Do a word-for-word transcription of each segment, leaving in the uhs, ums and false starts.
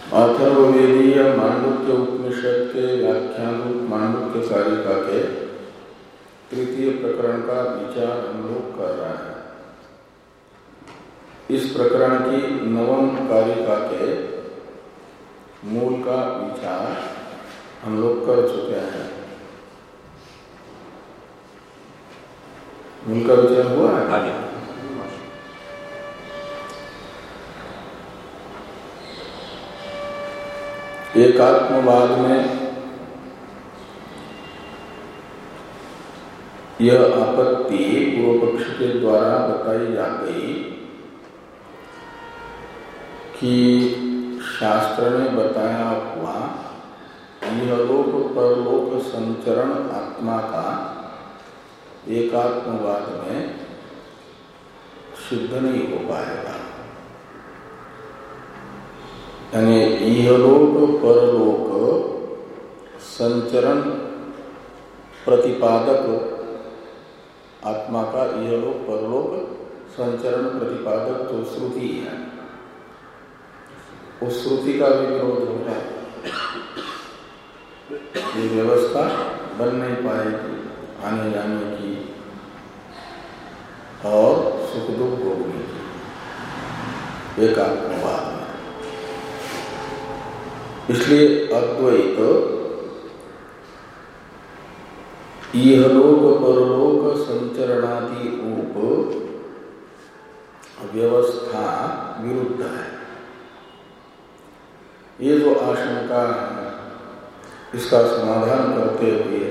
अथर्ववेदीय मांडुक्य उपनिषद के व्याख्यान रूप मांडुक्य कारिका के तृतीय प्रकरण का विचार हम लोग कर रहे हैं। इस प्रकरण की नवम कारिका के मूल का विचार हम लोग कर चुके हैं। मूल का विचार हुआ है आगे। एकात्मवाद में यह आपत्ति पूर्व पक्ष के द्वारा बताई जा गई कि शास्त्र में बताया हुआ इहलोक परलोक संचरण आत्मा का एकात्मवाद में सिद्ध नहीं हो पाएगा। यानी इहलोक परलोक संचरण प्रतिपादक आत्मा का इहलोक परलोक संचरण प्रतिपादक तो श्रुति है, उस श्रुति का भी विरोध हो रहा है। ये व्यवस्था बन नहीं पाएगी आने जाने की और सुख दुख भोगने की एकात्मवाद। इसलिए अद्वैत इहलोक परलोक संचरणादि रूप व्यवस्था विरुद्ध है। ये जो आशंका है इसका समाधान करते हुए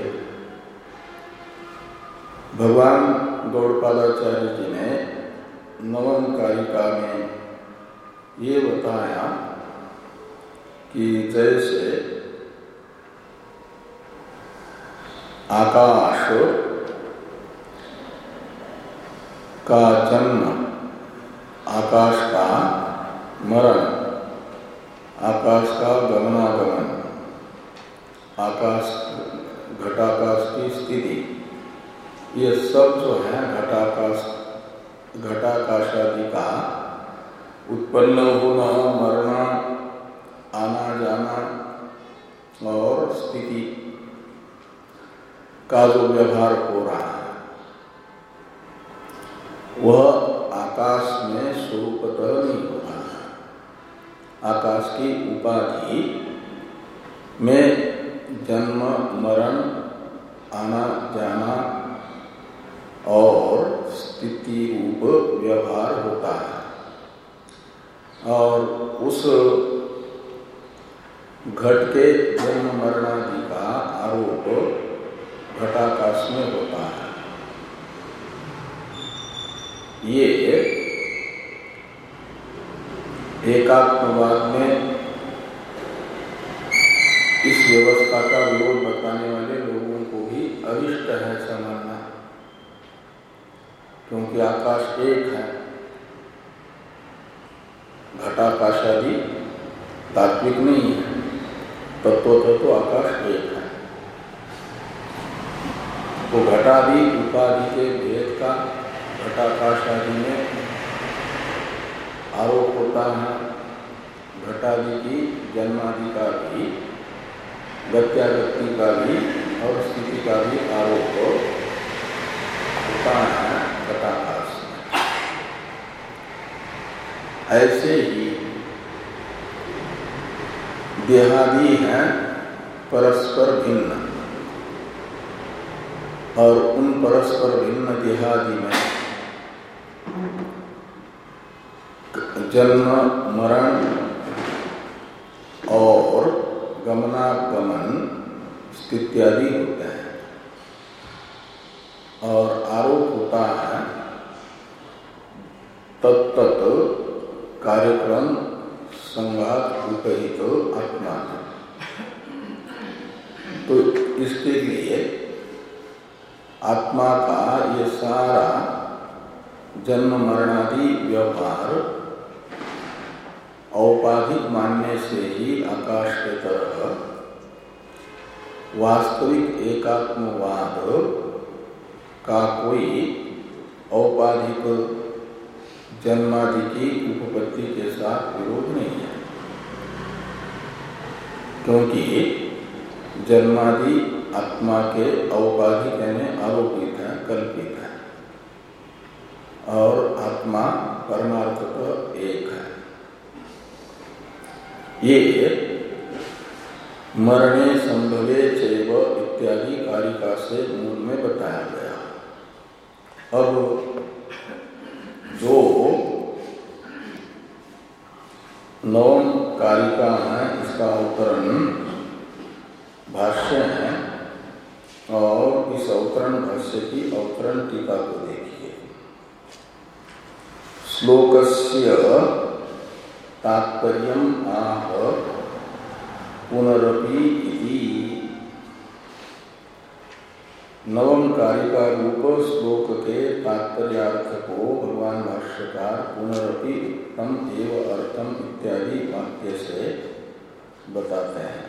भगवान गौड़पादाचार्य जी ने नवम कारिका में ये बताया कि जैसे आकाश का जन्म, आकाश का मरण, आकाश का गमनागमन, आकाश घटाकाश की स्थिति, ये सब जो है घटाकाश घटाकाशादि का उत्पन्न होना, मरना, आना जाना और स्थिति का जो व्यवहार हो रहा है वह आकाश में स्वरूपतः नहीं हो रहा है। आकाश की उपाधि में जन्म मरण, आना जाना और स्थिति रूप व्यवहार होता है और उस घट के जन्म मरणादि का आरोप घटाकाश में होता है। ये एकात्मवाद में इस व्यवस्था का विरोध बताने वाले लोगों को भी अरिष्ट है समझना, क्योंकि आकाश एक है, घटाकाशादि तात्विक नहीं है, तत्वतः तो आकाश एक है। तो घटादि उपाधि के भेद का घटाकाश आदि में आरोप होता है। घटादि की जन्मादि का भी, गत्यागति का भी और स्थिति का भी आरोप होता है घटाकाश में। ऐसे ही देहादि हैं परस्पर भिन्न और उन परस्पर भिन्न देहादि में जन्म मरण और गमनागमन स्थित्यादि होते हैं और आरोप होता है तत्त कार्यक्रम संघात उपहित आत्मा। तो इसके लिए आत्मा का ये सारा जन्म मरणादि व्यवहार औपाधिक मानने से ही आकाश के तरह वास्तविक एकात्मवाद का कोई औपाधिक जन्मादि की उपपत्ति के साथ विरोध नहीं है। क्योंकि जन्मादि आत्मा के औपाधिक यानी आरोपित है, कल्पित है, और आत्मा परमार्थ तो एक है। ये मरणे संभवे चैव इत्यादि कारिका से मूल में बताया गया। अब जो नवम कारिका है इसका अवतरण भाष्य है, और इस अवतरण भाष्य की अवतरण टीका को देखिए। श्लोकस्य तात्पर्यम् आह पुनरपि इति। नवम कारिका रूप श्लोक के तात्पर्यार्थ को भगवान भाष्यकार पुनरपि उत्तम एव अर्थम इत्यादि वाक्य से बताते हैं।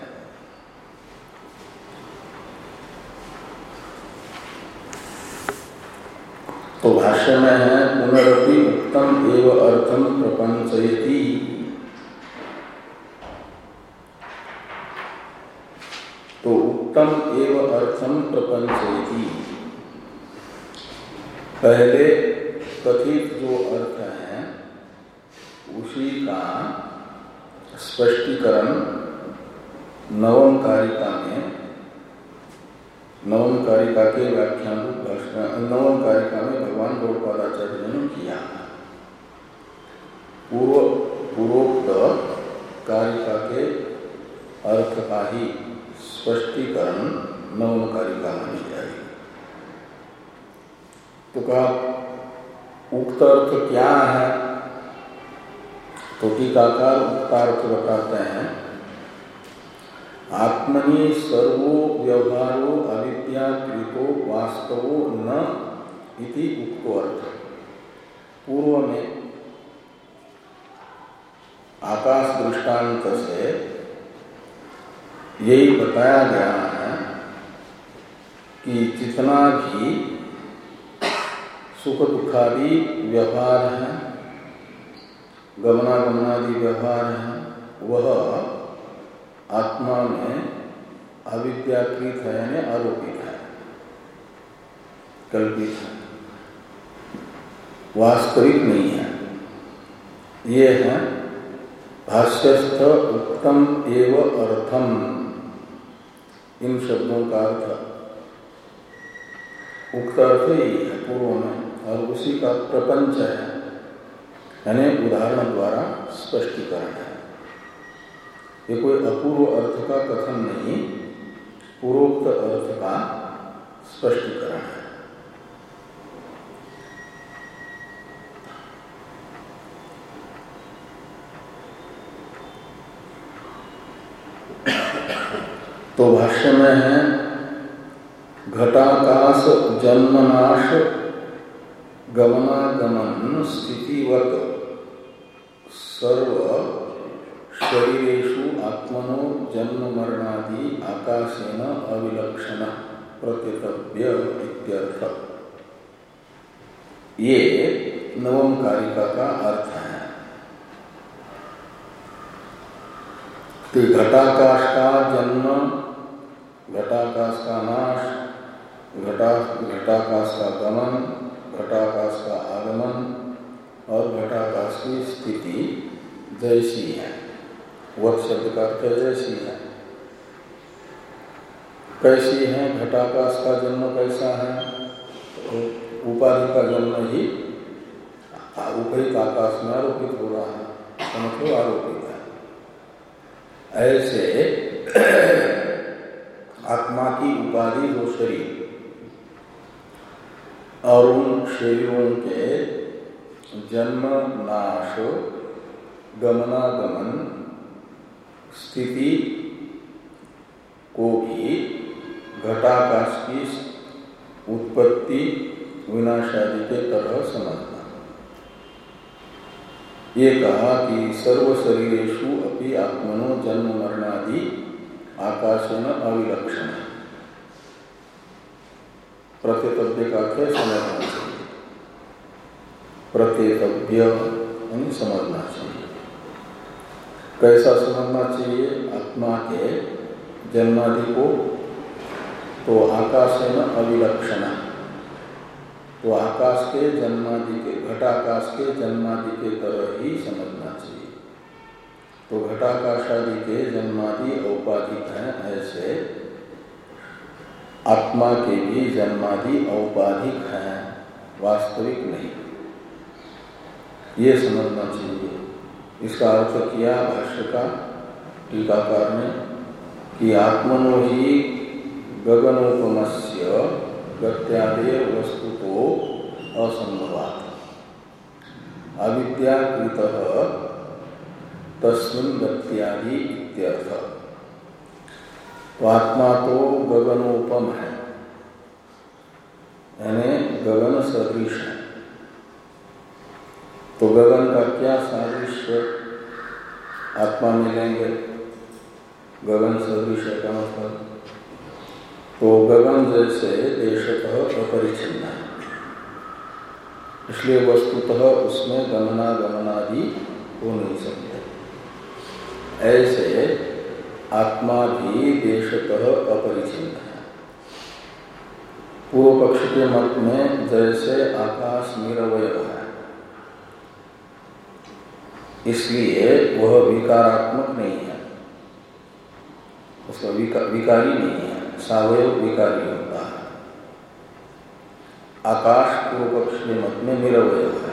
तो भाष्य में है पुनरपि उत्तम एव अर्थम प्रपंचयति। तो उत्तम एव अर्थम प्रपंचयति, पहले कथित जो अर्थ है उसी का स्पष्टीकरण नवम कारिका में, नवम कारिका के व्याख्यान नवम कारिका में भगवान गौड़पादाचार्य ने किया। पूर्व पूर्वोक्त कारिका के अर्थ का ही स्पष्टीकरण नवम कारिका मानी जाएगी। तो कहा उक्त अर्थ क्या है? तो टीकाकार उक्तार्थ बताते हैं आत्मनि सर्वो व्यवहारो अविद्याकृतो वास्तवो न इति उक्तो अर्थ। पूर्व में आकाश दृष्टांत से यही बताया गया है कि जितना भी सुख दुखादि व्यवहार है, गमनागमनादि व्यवहार है, वह आत्मा में अविद्याकृत है यानी आरोपित है, कल्पित है, वास्तविक नहीं है। ये है भाष्यस्थ उत्तम एव अर्थम, इन शब्दों का अर्थ उक्त अर्थ ही है पूर्व में, और उसी का प्रपंच है यानी उदाहरण द्वारा स्पष्टीकरण है। ये कोई अपूर्व अर्थ का कथन नहीं, पूर्वोक्त अर्थ का स्पष्टीकरण है। तो भाष्य में है घटाकाश जन्मनाश गमनागमन स्थितिवत सर्व शरीरेषु आत्मनो जन्म मरणादि आकाशेन अविलक्षण प्रत्यतव्य इत्यर्थ। ये नवम कारिका का अर्थ है। तो घटाकाश का जन्म, घटाकाश का नाश, घटा घटाकाश का गमन, घटाकाश का आगमन और घटाकाश की स्थिति जैसी है, वह शब्द का अर्थ जैसी है। कैसी है? घटाकाश का जन्म कैसा है? उपाधि का जन्म ही उपहित आकाश में आरोपित हो रहा है, समझो आरोपित है। ऐसे आत्मा की उपाधि हो शरीर, और उन शरीरों के जन्म नाश गमनागमन स्थिति को भी घटाकाश की उत्पत्ति विनाश आदि के तरह समझना। ये कहा कि सर्व शरीरेषु अपि आत्मनो जन्म मरणादि आकाशेन अविलक्षण, प्रत्यतव्य का अर्थ समझना चाहिए, प्रत्यतव्य यानी समझना चाहिए। कैसा समझना चाहिए आत्मा के जन्मादि को? तो आकाशेन अविलक्षणा, तो आकाश के जन्मादि के, घटाकाश के जन्मादि के तरह ही समझना चाहिए। तो घटाकाश आदि के जन्मादि औपाधिक हैं, ऐसे आत्मा के भी जन्मादि औपाधिक हैं, वास्तविक नहीं। ये समझना चाहिए। इसका अर्थ किया भाष्य का टीकाकार ने कि आत्मनो ही गगनोपमस्य गत्यादेव वस्तुतो असंभवात् अविद्याकृतः तस्मिन् गत्यादि इत्यर्थ। तो आत्मा तो गगनोपम है, यानी गगन सदृश है। तो गगन का क्या सादृश्य आत्मा में लेंगे? गगन सदृश का मतलब तो गगन जैसे देशतः अपरिचिन्न है, इसलिए वस्तुतः उसमें गमनागमनादि हो नहीं सकते। ऐसे आत्मा भी देशतः अपरिचिन्न है। पूर्व पक्ष के मत में जैसे आकाश निरवय है, इसलिए वह विकारात्मक नहीं है, उसका विका, विकारी नहीं है, सावयव विकारी होता है। आकाश पूर्व पक्ष के मत में निरवय है,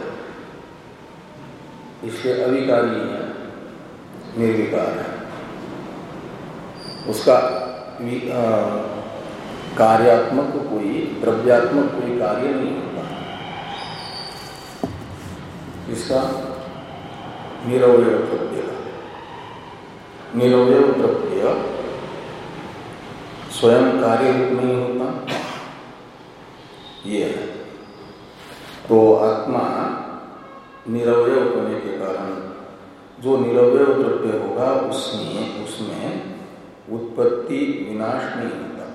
इसलिए अविकारी है, निर्विकार है। उसका कार्यात्मक कोई, द्रव्यात्मक कोई कार्य नहीं होता। इसका निरवय द्रव्य, निरवय द्रव्य स्वयं कार्य रूप नहीं होता, ये है। तो आत्मा निरवय होने के कारण जो निरवय द्रव्य होगा उसमें उसमें उत्पत्ति विनाश नहीं होता।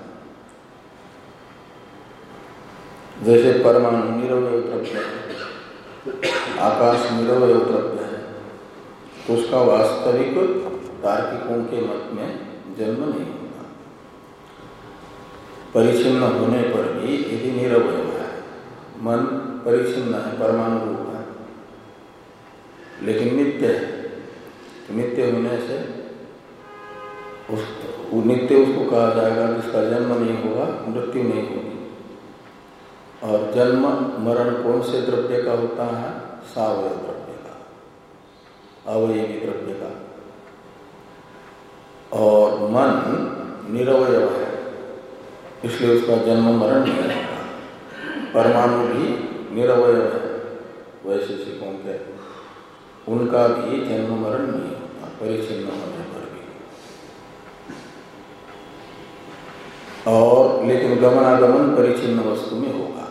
जैसे परमाणु निरवय द्रव्य है, आकाश निरवय द्रव्य है, तो उसका वास्तविक तार्किकों के मत में जन्म नहीं होता। परिचिन्न होने पर भी यदि निरवय है, मन परिचिन्न है, परमाणु रूप है, लेकिन नित्य है, तो नित्य होने से उस नित्य उसको कहा जाएगा जिसका जन्म नहीं होगा, मृत्यु नहीं होगी। और जन्म मरण कौन से द्रव्य का होता है? सावयव द्रव्य का, अवयवी द्रव्य का। और मन निरवय है, इसलिए उसका जन्म मरण नहीं होगा। परमाणु भी निरवय है, वैशेषिकों के, उनका भी जन्म मरण नहीं होता परिचिन्न होने पर भी। और लेकिन गमनागमन परिचिन्न वस्तु में होगा।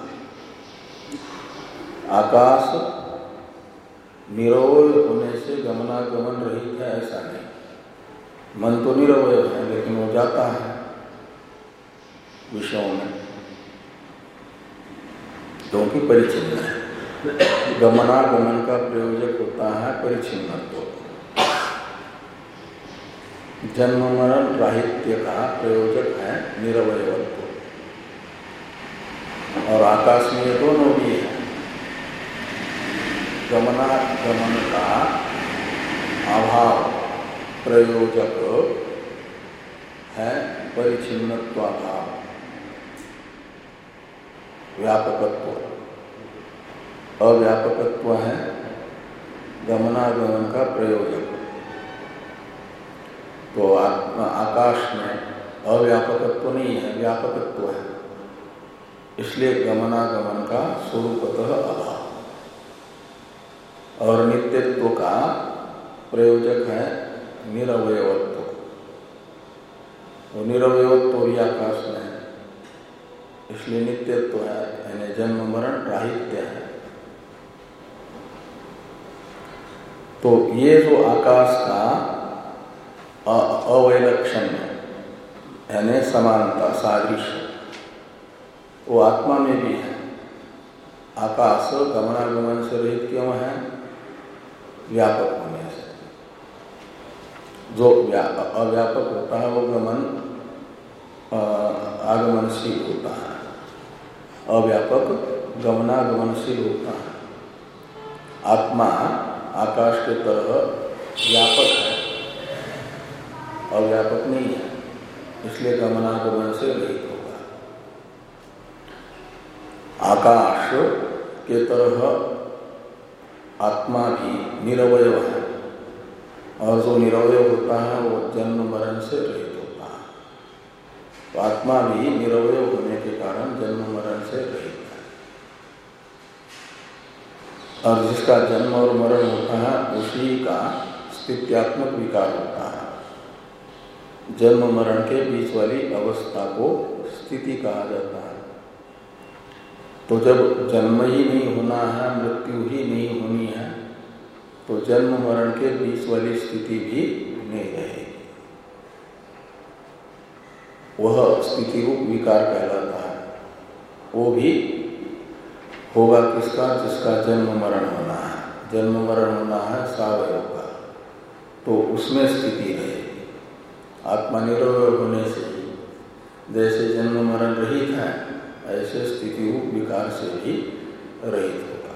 आकाश निरवय होने से गमनागमन रहित है ऐसा नहीं। मन तो निरवय है, लेकिन वो जाता है विषयों में, क्योंकि परिचिन्न है। गमनागमन का प्रयोजक होता है परिचिन्नत्व। जन्म मरण राहित्य का प्रयोजक है निरवयत्व। और आकाश में ये दोनों भी है। गमनागमन का अभाव प्रयोजक है परिचिन्नत्वाभाव, व्यापकत्व। अव्यापकत्व है गमनागमन का प्रयोजक। तो आकाश में अव्यापकत्व नहीं है, व्यापकत्व है, इसलिए गमनागमन का स्वरूपतः अभाव। और नित्यत्व का प्रयोजक है निरवयत्व। तो निरवयत्व भी आकाश में है, इसलिए नित्यत्व है, यानी जन्म मरण राहित्य है। तो ये जो आकाश का अवैलक्षण्य यानी समानता, सादृश्य, वो आत्मा में भी है। आकाश गमनागमन से रहित क्यों है? व्यापक होने से। जो अव्यापक होता है वो गमन आगमनशील होता है, अव्यापक गमनागमनशील होता है। आत्मा आकाश के तरह व्यापक है, अव्यापक नहीं है, इसलिए गमनागमन से रहित होगा। आकाश के तरह आत्मा भी निरवय है, और जो निरवय होता है वो जन्म मरण से रहित होता है। तो आत्मा भी निरवय होने के कारण जन्म मरण से रहित है। और जिसका जन्म और मरण होता है उसी का स्थित्यात्मक विकार होता है। जन्म मरण के बीच वाली अवस्था को स्थिति कहा जाता है। तो जब जन्म ही नहीं होना है, मृत्यु ही नहीं होनी है, तो जन्म मरण के बीच वाली स्थिति भी नहीं रहेगी। वह स्थिति रूप विकार कहलाता है। वो भी होगा किसका? जिसका जन्म मरण होना है। जन्म मरण होना है सावयव का, तो उसमें स्थिति रहेगी। आत्मा निरवय होने से जैसे जन्म मरण रहित है, ऐसे स्थिति रूप विकार से भी रहित होगा।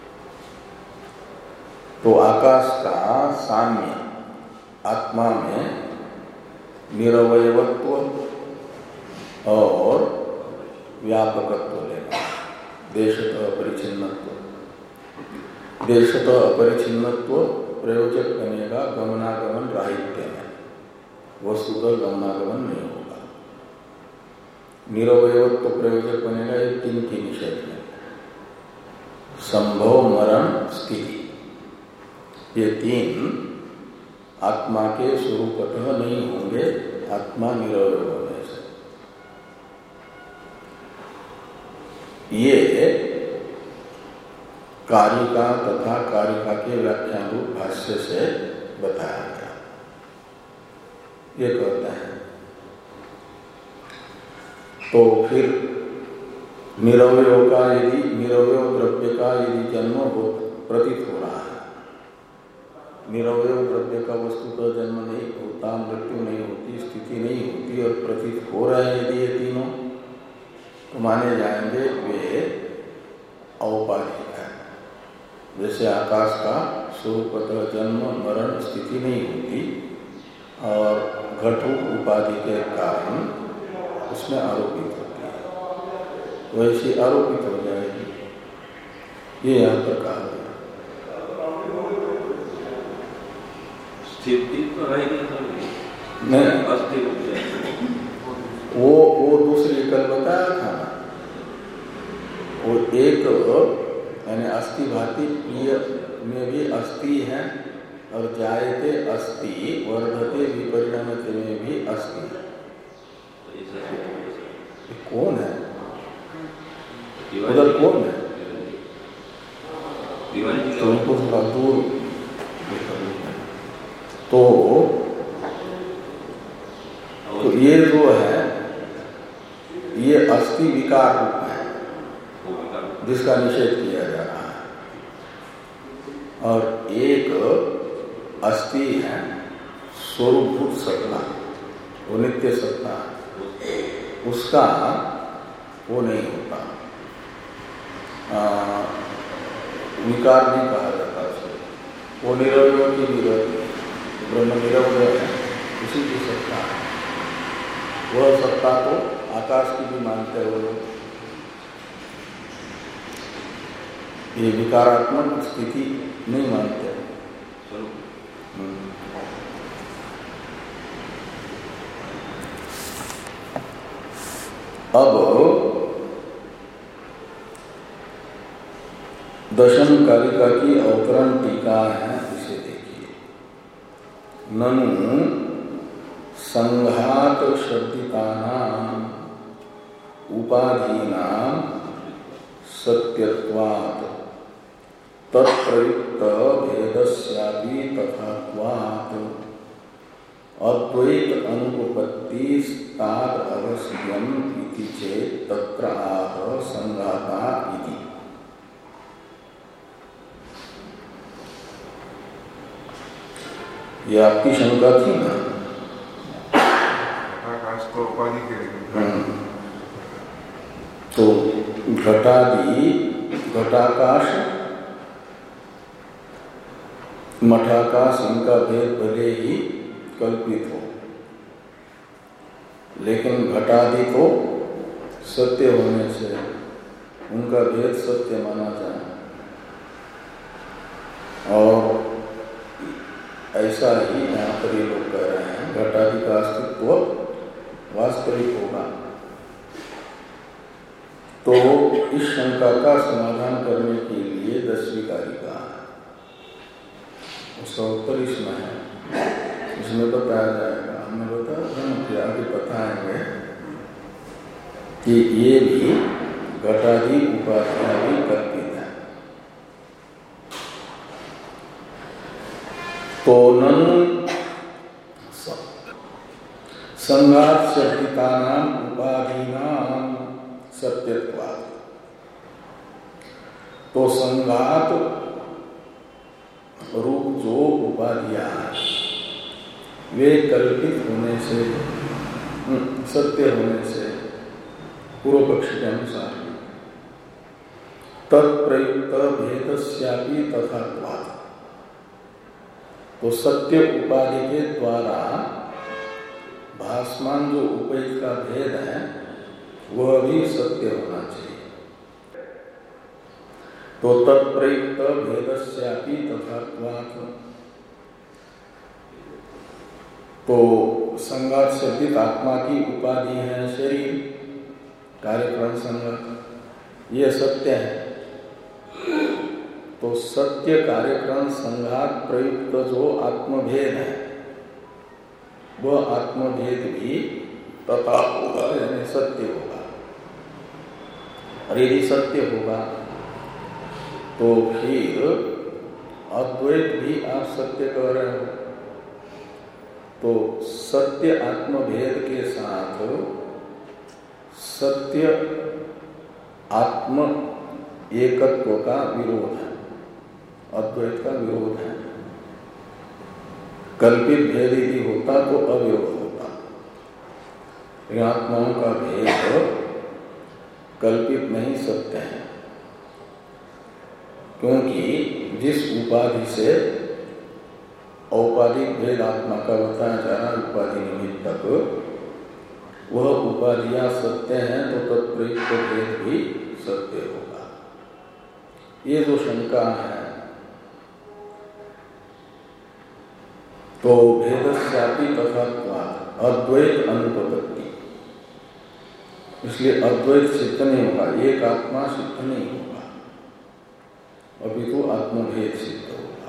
तो आकाश का साम्य आत्मा में निरवयत्व और व्यापकत्व लेना। देशतः अपरिचिन्नत्व, देशतः अपरिचिन्नत्व प्रयोजक बनेगा गमनागमन राहित्य में, वस्तुतः गमनागमन नहीं होगा। निरवयत्व प्रयोजक बनेगा ये तीन की निषेध में, संभव, मरण, स्थिति। ये तीन आत्मा के स्वरूपतः नहीं होंगे आत्मा निरवय होने से। ये कारिका तथा कारिका के व्याख्यान रूप भाष्य से बताया गया। ये कहते हैं तो फिर निरवय का यदि निरवय द्रव्य का यदि जन्म हो प्रतीत हो रहा है, निरवय द्रव्य का वस्तु का जन्म नहीं होता, मृत्यु नहीं होती, स्थिति नहीं होती और प्रतीत हो रहे हैं यदि ये तीनों, तो माने जाएंगे वे औपाधिक है। जैसे आकाश का स्वरूपतः जन्म मरण स्थिति नहीं होती और घटू उपाधि के कारण उसमें आरोपित होती है, वैसी आरोपित हो जाएगी। ये यहाँ पर कहा गया। स्थिति तो नहीं, वो वो दूसरी कल बताया था ना, वो एक यानी अस्थि भाति प्रिय में भी अस्थि है और जायते अस्थि वर्धते विपरिणमते में भी अस्थि है। कौन है उधर? कौन है? तो उनको थोड़ा दूर तो, तो ये जो है ये अस्थि विकार रूप है जिसका निषेध किया जा रहा है। और एक अस्थि है स्वरूपभूत सत्ता, वो नित्य सत्ता, उसका वो नहीं होता, आ, विकार नहीं कहा जाता उसको। वो निरवय की निरवय, ब्रह्म निरवय है, उसी की सत्ता है। वह सत्ता को आकाश की भी मानते हैं वो लोग। ये विकारात्मक स्थिति नहीं मानते। अब दशम कारिका की अवतरण टीका है, इसे देखिए। ननु संघात शब्दिकानां उपाधीनां सत्यत्वात् तत्प्रयुक्त भेदस्यापि तथात्वात् अद्वैत अनुपपत्ति ताद अवश्यम इति चेत् तत्र आह संघाता इति। ये आपकी शंका थी ना। घटाकाश को उपाधि के तो घटादि घटाकाश मठाकाश इनका भेद भले ही कल्पित हो, लेकिन घटादि तो सत्य होने से उनका भेद सत्य माना जाए, और ऐसा ही यहाँ पर ये लोग कह रहे हैं घटादि का अस्तित्व वास्तविक होगा। तो इस शंका का समाधान करने के लिए दसवीं कारिका है, उसका उत्तर इसमें है, इसमें बताया जाएगा। हमने बताया कि आगे बताएंगे कि ये भी घटादि उपाधियां भी कल्पित है। तो ननु संघात शब्दितानाम उपाधिनाम सत्यत्वात्, तो संघात रूप जो उपाधियां वे कल्पित होने से, सत्य होने से पूर्व पक्ष के अनुसार तत्प्रयुक्त भेदस्यापि तथात्वात्, तो सत्य उपाधि के द्वारा भासमान जो उपैत का भेद है वह भी सत्य होना चाहिए। तो तत्प्रयुक्त भेदस्यापि तथात्वात्, तो संघात शब्दित आत्मा की उपाधि है शरीर, कार्यक्रम संघात, ये सत्य है। तो सत्य कार्यक्रम संघात प्रयुक्त जो आत्मभेद है वह आत्मभेद भी तथा होगा, यानी सत्य होगा। और यदि सत्य होगा तो फिर अद्वैत भी आप सत्य कह रहे हो, तो सत्य आत्मभेद के साथ सत्य आत्म एकत्व का विरोध है, अद्वैत का विरोध है। कल्पित भेद यदि होता तो अविरोध होता, लेकिन आत्माओं का भेद कल्पित नहीं सत्य है, क्योंकि जिस उपाधि से औपाधिक भेद आत्मा का बताया जा रहा है उपाधि निमित्तक, वह उपाधियां सत्य हैं, तो तत्प्रयुक्त भेद भी सत्य होगा। ये जो शंका है, तो भेदस्यापि तथात्वात् अद्वैत अनुपपत्ति, इसलिए अद्वैत सिद्ध नहीं होगा, एक आत्मा सिद्ध नहीं होगा, अभी तो आत्मभेद सिद्ध होगा।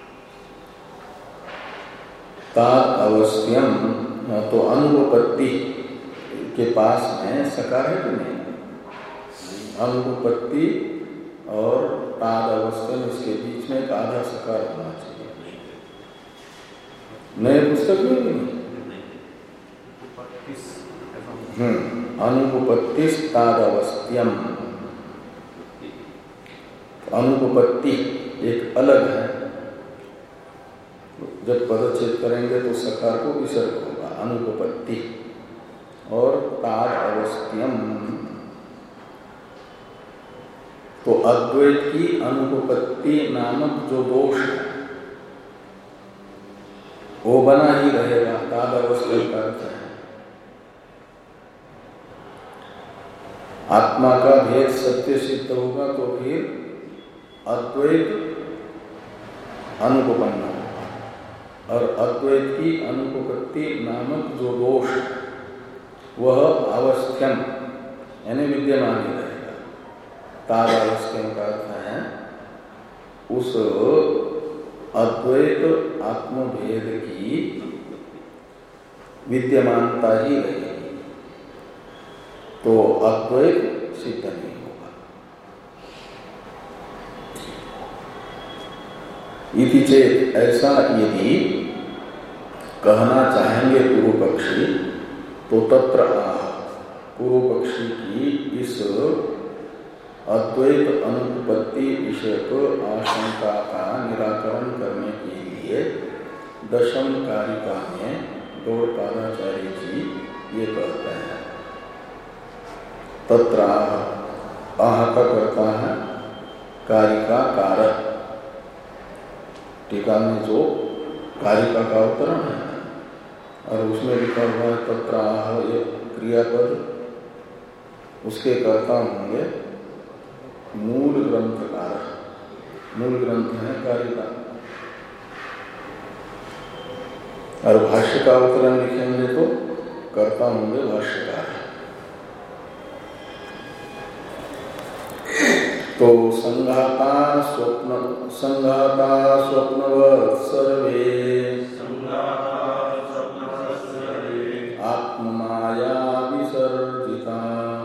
ताद अवस्थ्यम, तो अनुपपत्ति के पास में सकार है कि नहीं, अनुपपत्ति और ताद अवस्थ्यम, इसके बीच में एक आधा सकार होना चाहिए। नए पुस्तक में नहीं, हम्म अनुपपत्तिस तादवस्थ्यम, अनुपपत्ति एक अलग है, जब पदच्छेद करेंगे तो सकार को विसर्ग होगा, अनुपपत्ति। और तादवस्थ्यम, तो अद्वैत की अनुपपत्ति नामक जो दोष है वो बना ही रहेगा, तादवस्थ्य का अर्थ है आत्मा का भेद सत्य सिद्ध होगा, तो फिर अद्वैत अनुपपन्न होगा, और अद्वैत की अनुपपत्ति नामक जो दोष वह अवस्थ्यम यानी विद्यमान ही रहेगा। तादावस्थ्यम का अर्थ है उस अद्वैत आत्मभेद की विद्यमानता ही रहेगी, तो अद्वैत सिद्ध नहीं होगा। इति चेत, ऐसा यदि कहना चाहेंगे पूर्व पक्षी, तो तत्र पूर्व पक्षी की इस अद्वैत अनुपपत्ति विषयक आशंका का निराकरण करने के लिए दशम कारिका में गौड़पादाचार्य जी ये कहते हैं, तत्र आह का करता है कारिका कारक। टीका में जो कारिका का अवतरण है और उसमें लिखा हुआ है तत्र आह ये क्रियापद, उसके कर्ता होंगे मूल ग्रंथकार। मूल ग्रंथ है कारिका। और भाष्य का अवतरण लिखेंगे तो कर्ता होंगे भाष्यकार। तो संघाता स्वप्न संघाता स्वप्नवत् सर्वे आत्ममाया विसर्जिता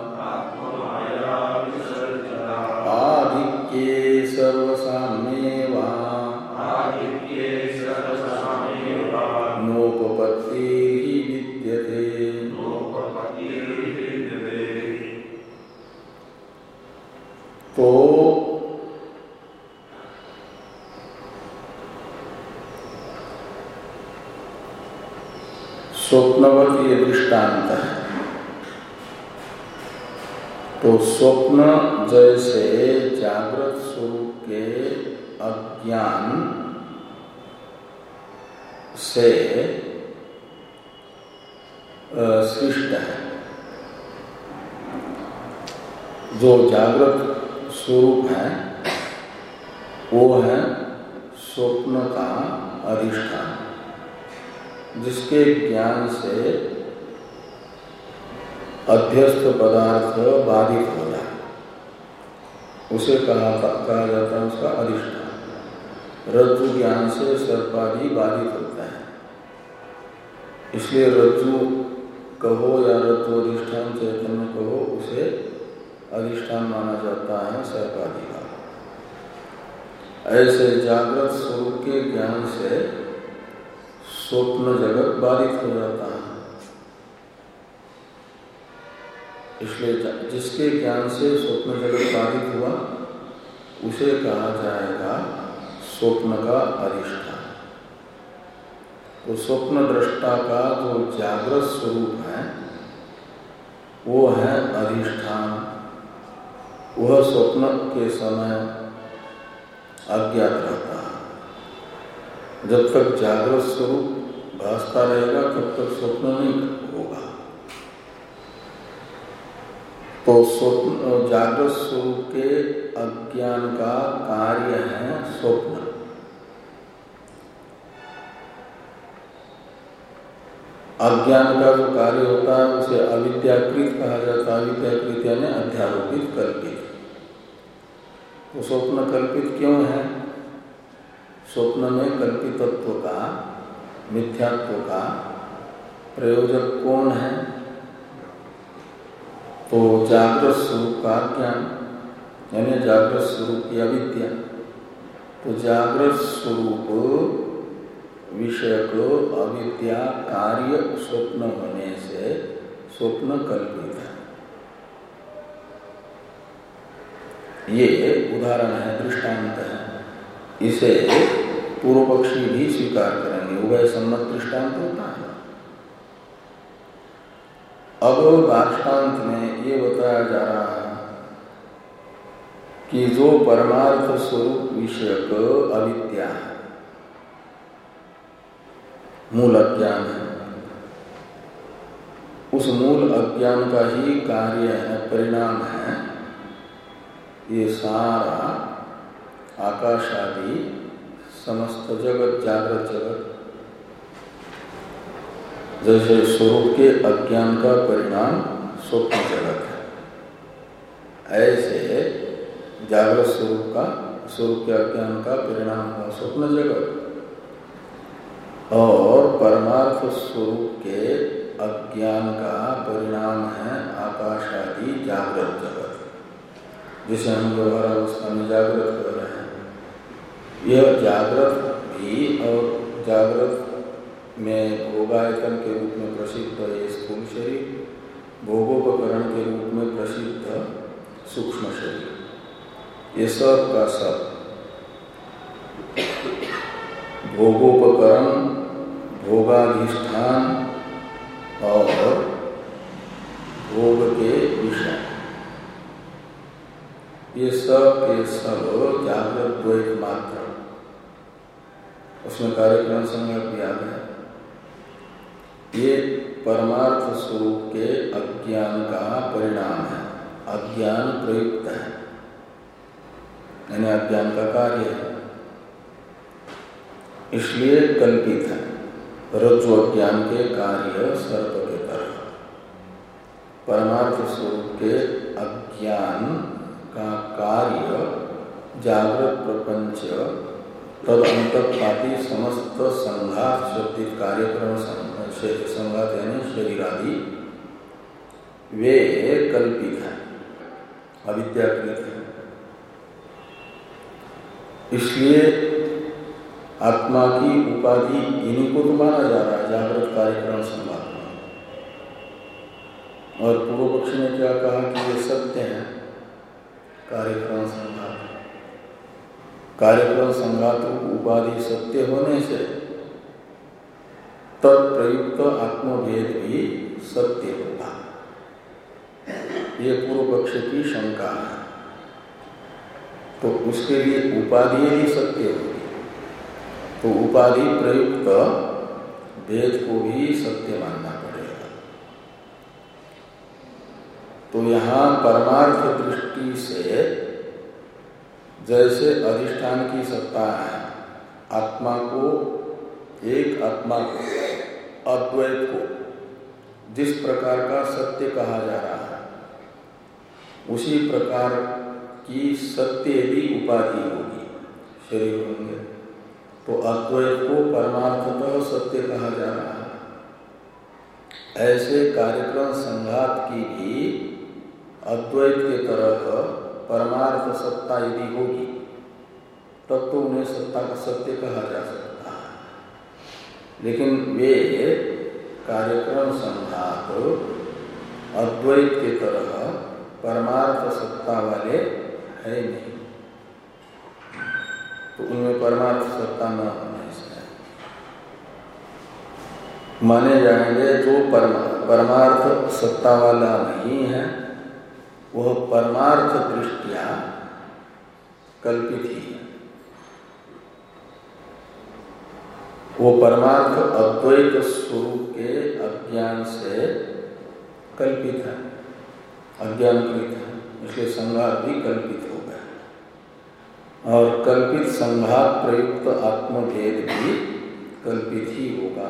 आधिक्ये सर्वसाम्येवा नोपपत्ति विद्यते। तो स्वप्नवत ये दृष्टांत है। तो स्वप्न जैसे जागृत स्वरूप के अज्ञान से सृष्ट है, जो जागृत स्वरूप है वो है स्वप्न का अधिष्ठान, जिसके ज्ञान से अध्यस्थ पदार्थ बाधित हो जाए, उसे कहा कहा जाता है उसका अधिष्ठान। रज्जु ज्ञान से सर्पादि बाधित होता है, इसलिए रज्जु कहो या रज्जु अधिष्ठान चैतन्य कहो, उसे अधिष्ठान माना जाता है सर्पादि का। ऐसे जागृत स्वरूप के ज्ञान से स्वप्न जगत बाधित हो जाता है। इसलिए जिसके ज्ञान से स्वप्न जगत बाधित हुआ उसे कहा जाएगा स्वप्न का अधिष्ठान। तो स्वप्न दृष्टा का जो जागृत स्वरूप है वो है अधिष्ठान। वह स्वप्न के समय अज्ञात रहता है। जब तक जागृत स्वरूप भासता रहेगा तब तक स्वप्न नहीं होगा। तो स्वप्न जागृत स्वरूप के अज्ञान का कार्य है स्वप्न। अज्ञान का जो कार्य होता है उसे अविद्याकृत कहा जाता है। अविद्याकृत यानी अध्यारोपित, कल्पित। तो स्वप्न कल्पित क्यों है? स्वप्न में कल्पितत्व का, मिथ्यात्व का प्रयोजक कौन है? तो जागृत स्वरूप का ज्ञान, यानी जागृत स्वरूप की अविद्या। तो जागृत स्वरूप विषयक अविद्या कार्य स्वप्न होने से स्वप्न कल्पित है। ये उदाहरण है, दृष्टांत है। इसे पूर्व पक्षी भी स्वीकार करेंगे। उभय सम्मत दृष्टांत होता है। अब दार्ष्टान्त में ये बताया जा रहा है कि जो परमार्थ स्वरूप विषयक अविद्या है, मूल अज्ञान है, उस मूल अज्ञान का ही कार्य है, परिणाम है ये सारा आकाश आदि समस्त जगत, जागृत जगत। जैसे स्वरूप के अज्ञान का परिणाम स्वप्न जगत है, ऐसे जागृत स्वरूप का, स्वरूप के अज्ञान का परिणाम है स्वप्न जगत। और परमार्थ स्वरूप के अज्ञान का परिणाम है आकाश आदि जागृत जगत, जिसे हम व्यवहार अवस्था में जागृत कर रहे हैं। यह जागृत भी और जागृत में भोगायतन के रूप में प्रसिद्ध ये स्थूल शरीर, भोगोपकरण के रूप में प्रसिद्ध सूक्ष्म शरीर, ये सब का सब भोगोपकरण भोगाधिष्ठान और भोग के विषय, ये सब के सब जागृत द्वैत मात्र। उसमें कार्यक्रम संज्ञक भी आ गया। ये परमार्थ स्वरूप के अज्ञान का परिणाम है, अज्ञान प्रयुक्त है, यानी अज्ञान का कार्य है, इसलिए कल्पित है। रज्जु अज्ञान के कार्य सर्प के तरह परमार्थ स्वरूप के अज्ञान का कार्य जागृत प्रपंच तद अंतपाती समस्त संघात शब्दित कार्यक्रम संघात यानी शरीर आदि वे कल्पित है, अविद्याकृत है। इसलिए आत्मा की उपाधि इन्हीं को तो माना जा रहा है जागृत कार्यक्रम संघात में। और पूर्व पक्ष ने क्या कहा कि ये सत्य है कार्यक्रम संघात। कार्यक्रम संघात उपाधि सत्य होने से तत्प्रयुक्त आत्मभेद भी सत्य होगा, ये पूर्व पक्ष की शंका है। तो उसके लिए उपाधि ही सत्य होगी, तो उपाधि प्रयुक्त भेद को भी सत्य मानना पड़ेगा। तो यहाँ परमार्थ दृष्टि से जैसे अधिष्ठान की सत्ता है, आत्मा को, एक आत्मा को, अद्वैत को जिस प्रकार का सत्य कहा जा रहा है, उसी प्रकार की सत्य यदि उपाधि होगी, शरीर होंगे, तो अद्वैत को परमार्थतः सत्य कहा जा रहा है। ऐसे कार्यक्रम संघात की भी अद्वैत के तरह परमार्थ सत्ता यदि होगी, तब तो उन्हें सत्ता का सत्य कहा जा सकता है। लेकिन वे कार्यक्रम संघात अद्वैत के तरह परमार्थ सत्ता वाले है नहीं, तो उनमें परमार्थ सत्ता न होने से माने जाएंगे। जो परमार्थ सत्ता वाला नहीं है वह परमार्थ दृष्टिया कल्पित ही है। वो परमार्थ अद्वैत स्वरूप के अज्ञान से कल्पित है, अज्ञानकृत है, इसलिए संघात भी कल्पित हो गया। और कल्पित संघात प्रयुक्त आत्मभेद भी कल्पित ही होगा।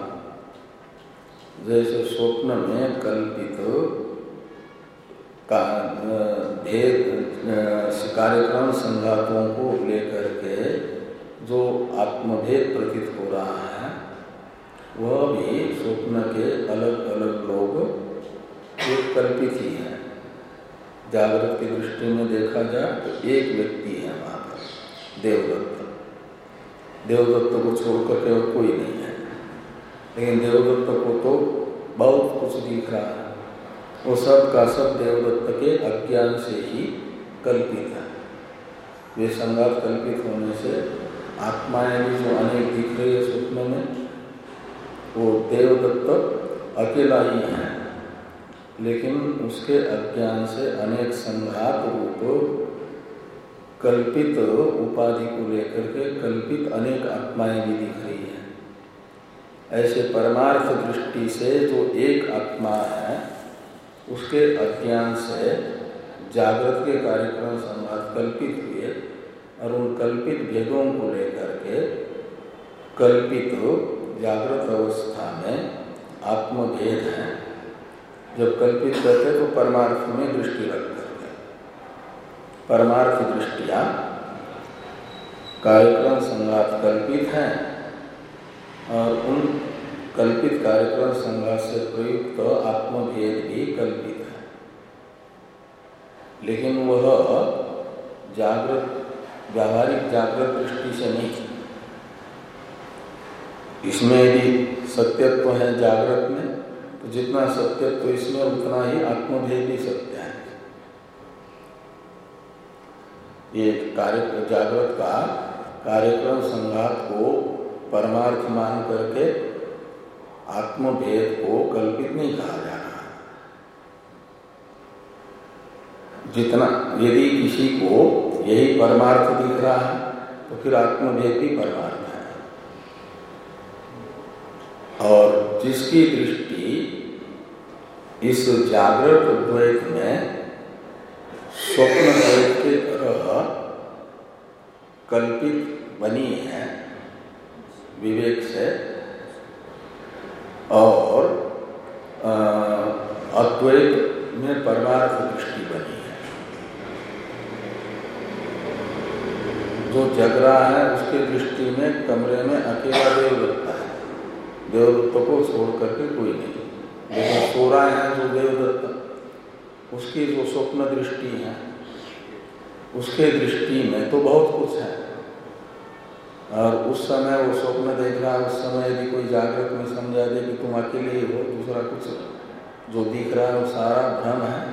जैसे स्वप्न में कल्पित का भेद कार्यक्रम संघातों को लेकर के जो आत्मभेद प्रतीत हो रहा है, वह भी स्वप्न के अलग अलग लोग एक कल्पित ही है। जागृत की दृष्टि में देखा जाए तो एक व्यक्ति है वहाँ पर, देवदत्त। देवदत्त को छोड़कर के और कोई नहीं है, लेकिन देवदत्त को तो बहुत कुछ दिख रहा है। वो सब का सब देवदत्त के अज्ञान से ही कल्पित है। वे संघात कल्पित होने से आत्माएं भी जो अनेक दिख रही है स्वप्न में, वो देवदत्त अकेला ही है, लेकिन उसके अज्ञान से अनेक संघात रूप कल्पित उपाधि को लेकर के कल्पित अनेक आत्माएं भी दिख रही है। ऐसे परमार्थ दृष्टि से जो एक आत्मा है, उसके अज्ञान से जागृत के कार्यक्रम संघात कल्पित हुए और उन कल्पित भेदों को लेकर के कल्पित जागृत अवस्था में आत्मभेद है। जब कल्पित करते तो परमार्थ में दृष्टि रख करके परमार्थ दृष्टिया कार्यक्रम संघात कल्पित है और उन कल्पित कार्यक्रम संघात से प्रयुक्त आत्मभेद भी कल्पित है, लेकिन वह जागृत व्यावहारिक जागृत दृष्टि से नहीं। इसमें यदि सत्यत्व है जागृत में, तो जितना सत्यत्व इसमें उतना ही आत्मभेद भी सत्य है। ये कार्य जागृत का कार्यक्रम संघात को परमार्थ मान करके आत्मभेद को कल्पित नहीं कहा जा रहा। जितना यदि किसी को यही परमार्थ दिख रहा है तो फिर आत्मभेद भी परमार्थ है। और जिसकी दृष्टि इस जागृत द्वैत में स्वप्न द्वैत के तरह कल्पित बनी है विवेक से, और अद्वैत में परमार्थ दृष्टि बनी है। जो जग रहा है उसके दृष्टि में कमरे में अकेला देवदत्त है, देवदत्त को छोड़ करके कोई नहीं। लेकिन सो रहा है जो देवदत्त, उसकी जो स्वप्न दृष्टि है उसके दृष्टि में तो बहुत कुछ है। और उस समय वो स्वप्न देख रहा है, उस समय यदि कोई जागृत में समझा दे कि तुम अकेले ही हो, दूसरा कुछ जो दिख रहा है वो सारा भ्रम है,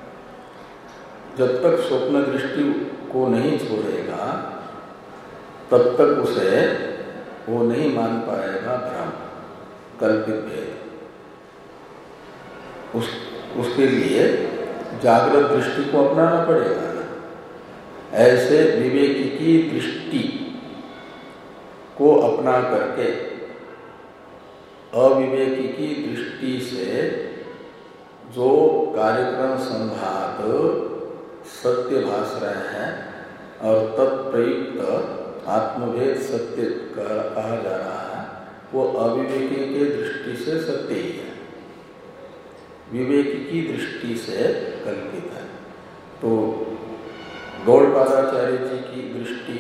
जब तक स्वप्न दृष्टि को नहीं छोड़ेगा तब तक उसे वो नहीं मान पाएगा भ्रम, कल्पित भेद। उस उसके लिए जागृत दृष्टि को अपनाना पड़ेगा। ऐसे विवेकी की दृष्टि को अपना करके अविवेकी की दृष्टि से जो कार्यक्रम संघात सत्य भास रहे हैं और तत्प्रयुक्त आत्मभेद सत्य कहा जा रहा है, वो अविवेकी के दृष्टि से सत्य ही है, विवेकी की दृष्टि से कल्पित है। तो गौड़पादाचार्य जी की दृष्टि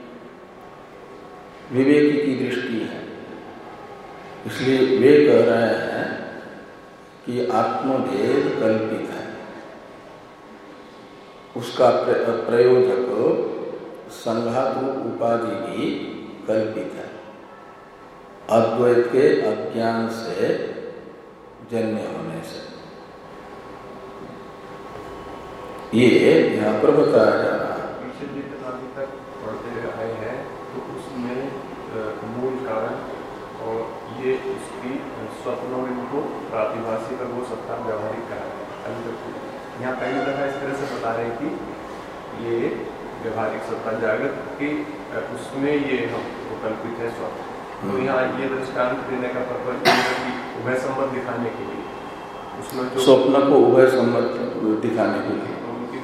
विवेकी की दृष्टि है, इसलिए वे कह रहे हैं कि आत्मभेद कल्पित है, उसका प्रयोजक संघात उपाधि भी कल्पित है, अद्वैत के अज्ञान से जन्य होने से। ये यहाँ पर बताया जा रहा है। पीछे जितना अभी तक पढ़ते आए हैं तो उसमें मूल कारण और ये उसकी स्वप्नों में उनको प्रातिभाषिक और वो सत्ता व्यवहारिक कारण है। यहाँ पहली दफा इस तरह से बता रहे हैं कि ये व्यवहारिक सत्ता जागृत की उसमें ये हम कल्पित है स्वप्न। तो यहाँ ये दृष्टांत देने का पर्पज कि उभय सम्मत दिखाने के लिए, उसमें स्वप्न को उभय सम्मत दिखाने के लिए,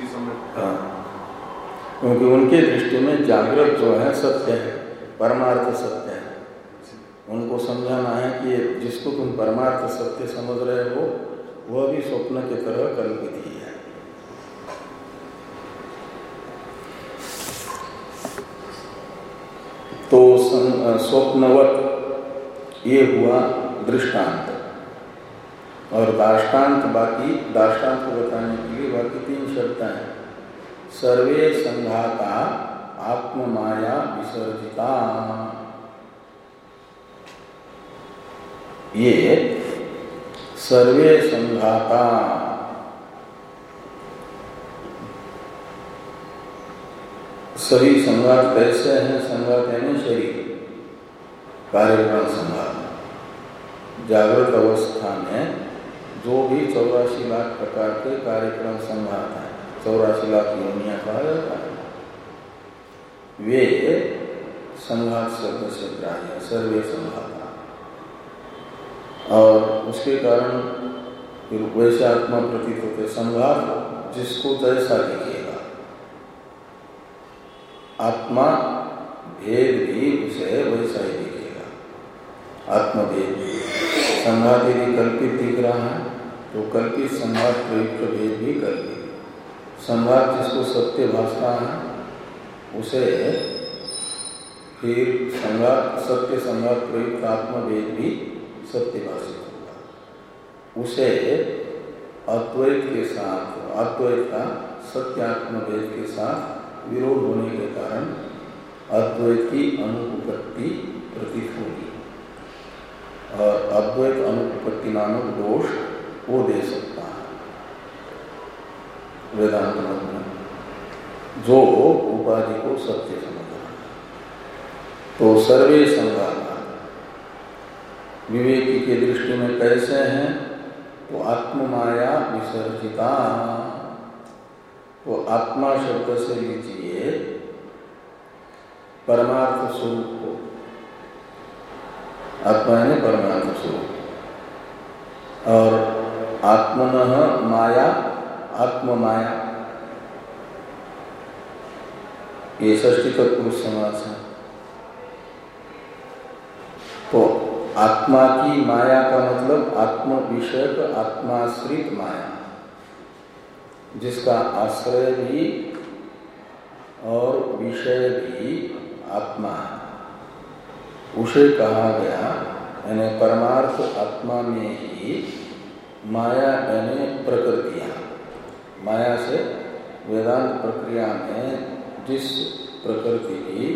क्योंकि उनके दृष्टि में जागृत जो है सत्य है, परमार्थ सत्य है। उनको समझाना है कि जिसको तुम परमार्थ सत्य समझ रहे हो वह भी स्वप्न की तरह कल्पित ही है। तो स्वप्नवत ये हुआ दृष्टांत, और दाष्टान्त बाकी दाष्टान्त को बताने के लिए बाकी तीन शब्द हैं। सर्वे संघाता आत्म माया विसर्जिता, ये सर्वे संघाता सभी संघात कैसे हैं? संघात यानी शरीर, कार्यक्रम संघात। जागृत अवस्था में जो भी चौरासी लाख प्रकार के कार्यक्रम संघात हैं, चौरासी लाख योनियां कहा जाता है, वे संघात शब्द से ग्राह्य, सर्वे संघाता। और उसके कारण फिर वैसे आत्मा प्रतीत होते। संघात जिसको जैसा दिखेगा, आत्मा भेद भी उसे वैसा ही दिखेगा। आत्मभेद संघात यदि कल्पित दिख रहा है तो कल्पित संघात प्रयुक्त भेद भी कल्पित। संघात जिसको सत्य भासता है उसे फिर संघात सत्य संघात प्रयुक्त आत्मभेद भी सत्य भाषित होगा। उसे अद्वैत के साथ, अद्वैत का सत्य आत्मभेद के साथ विरोध होने के कारण अद्वैत की अनुपपत्ति प्रतीत होगी, और अद्वैत अनुपपत्ति नामक दोष वो दे सकता है वेदांत मत में, जो उपाधि को सत्य समझ रहा है। तो सर्वे संघात विवेकी की दृष्टि में कैसे हैं? तो आत्म माया विसर्जिता। तो आत्मा शब्द से लीजिए परमार्थ स्वरूप को, आत्मा है परमार्थ स्वरूप, और आत्मनः माया आत्म माया, ये षष्ठी तत्पुरुष समास है। तो आत्मा की माया का मतलब आत्म विषयक आत्माश्रित माया, जिसका आश्रय भी और विषय भी आत्मा है, उसे कहा गया। यानी परमार्थ आत्मा में ही माया यानी प्रकृतियां, माया से वेदांत प्रक्रिया में जिस प्रकृति की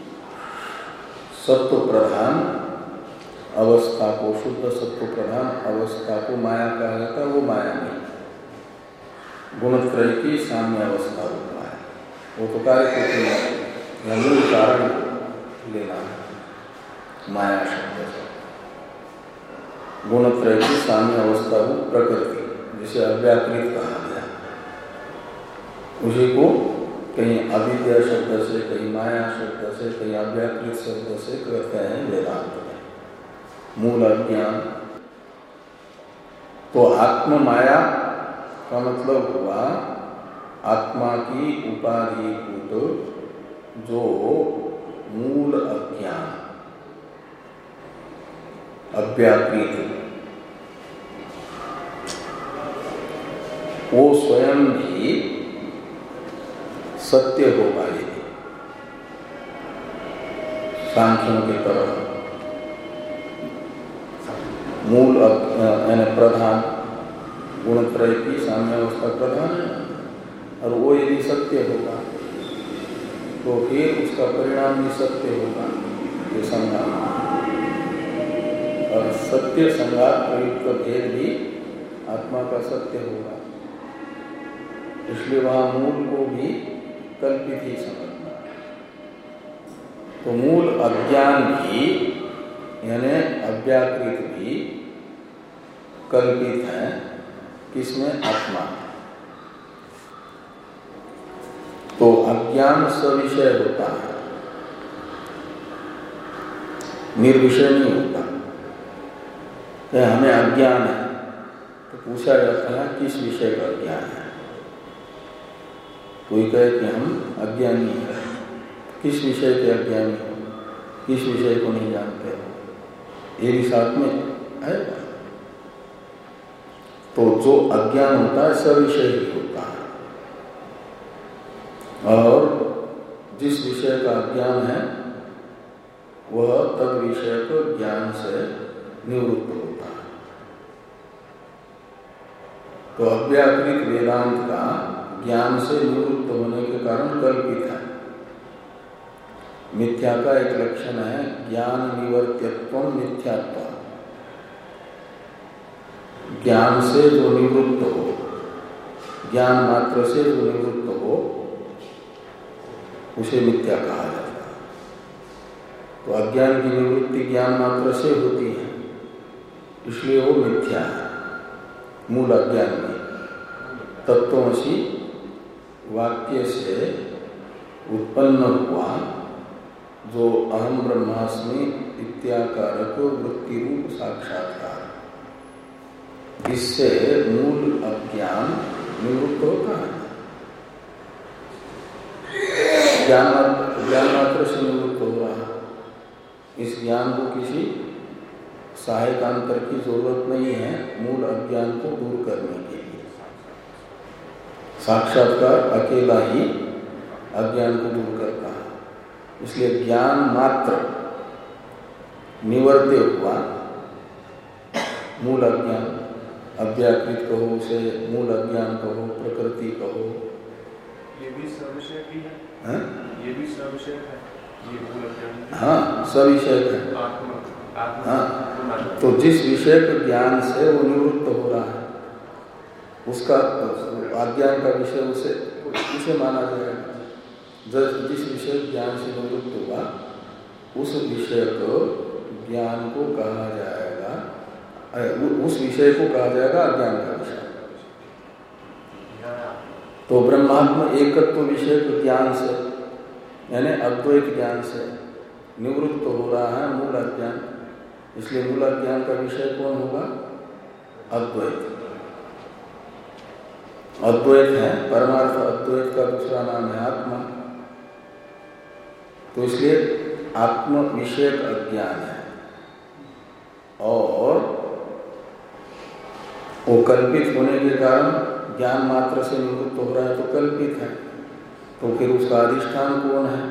सत्व प्रधान अवस्था को, शुद्ध सत्व प्रधान अवस्था को माया कहा जाता है, वो माया नहीं, गुणत्रय की साम्य अवस्था होता है। वो तो कार्य मूल कारण लेना है माया शब्द से। गुणत्रय की साम्य अवस्था को प्रकृति, जिसे अव्याकृत कहा गया, उसी को कहीं अविद्या शब्द से, कहीं माया शब्द से, कहीं अव्याकृत शब्द से कहते हैं वेदांत में, मूल अज्ञान। तो आत्म माया का मतलब हुआ आत्मा की उपाधिभूत जो मूल अज्ञान, अव्याकृत, वो स्वयं भी सत्य होगा। यदि सांख्यों की तरह मूल यानी प्रधान, गुणत्रय की साम्य अवस्था प्रधान है, और वो यदि सत्य होगा तो फिर उसका परिणाम भी सत्य होगा, ये संघात। और सत्य संघात प्रयुक्त भेद भी आत्मा का सत्य होगा, इसलिए वहां मूल को भी कल्पित ही समझना। तो मूल अज्ञान भी यानी अव्याकृत भी कल्पित है, किसमें? आत्मा। तो अज्ञान सविषय होता है, निर्विषय नहीं होता। तो हमें अज्ञान है तो पूछा जाता है किस विषय का अज्ञान है? कोई कहे कि हम अज्ञानी हैं, किस विषय के अज्ञानी हो, किस विषय को नहीं जानते हो, ये भी साथ में है। तो जो अज्ञान होता है सविषय ही होता है, और जिस विषय का अज्ञान है वह तद विषय को ज्ञान से निवृत्त होता है। तो अव्याकृत वेदांत का ज्ञान से निवृत्त होने के कारण कल्पित है। मिथ्या का एक लक्षण है ज्ञान निवर्त्यत्व मिथ्यात्व। ज्ञान से जो निवृत्त हो, ज्ञान मात्र से जो निवृत्त हो, उसे मिथ्या कहा जाता है। तो अज्ञान की निवृत्ति ज्ञान मात्र से होती है, इसलिए वो मिथ्या है। मूल अज्ञान में तत्वमसि वाक्य से उत्पन्न हुआ जो अहम ब्रह्मास्मि इत्याकारक वृत्ति रूप साक्षात्कार, इससे मूल अज्ञान निवृत्त होता है। ज्ञान ज्ञान मात्र से निवृत्त हो रहा है। इस ज्ञान को किसी सहायकांतर की जरूरत नहीं है मूल अज्ञान को दूर करने के लिए। साक्षात्कार अकेला ही अज्ञान को दूर करता है। इसलिए ज्ञान मात्र निवर्त्य हुआ मूल अज्ञान, अव्याकृत कहो उसे, मूल अज्ञान कहो, प्रकृति कहो, ये भी सविषय भी है। है? ये भी सविषय है, ये मूल अज्ञान। हाँ, सविषय है। आत्मा, आत्मा। हाँ, तो जिस विषय के ज्ञान से वो निवृत्त हो रहा है, उसका अज्ञान का विषय उसे उसे माना जाएगा। जिस विषय ज्ञान से निवृत्त होगा उस विषय को ज्ञान को कहा जाएगा उस विषय को कहा जाएगा अज्ञान का विषय। तो ब्रह्मात्म एकत्व विषय तो ज्ञान से यानी अद्वैत ज्ञान से निवृत्त हो रहा है मूल अज्ञान, इसलिए मूल अज्ञान का विषय कौन होगा? अद्वैत। अद्वैत है परमार्थ, अद्वैत का दूसरा नाम है आत्मा। तो इसलिए आत्म विषयक अज्ञान है और वो कल्पित होने के कारण ज्ञान मात्र से निवृत्त हो रहा है तो कल्पित है। तो फिर उसका अधिष्ठान कौन है?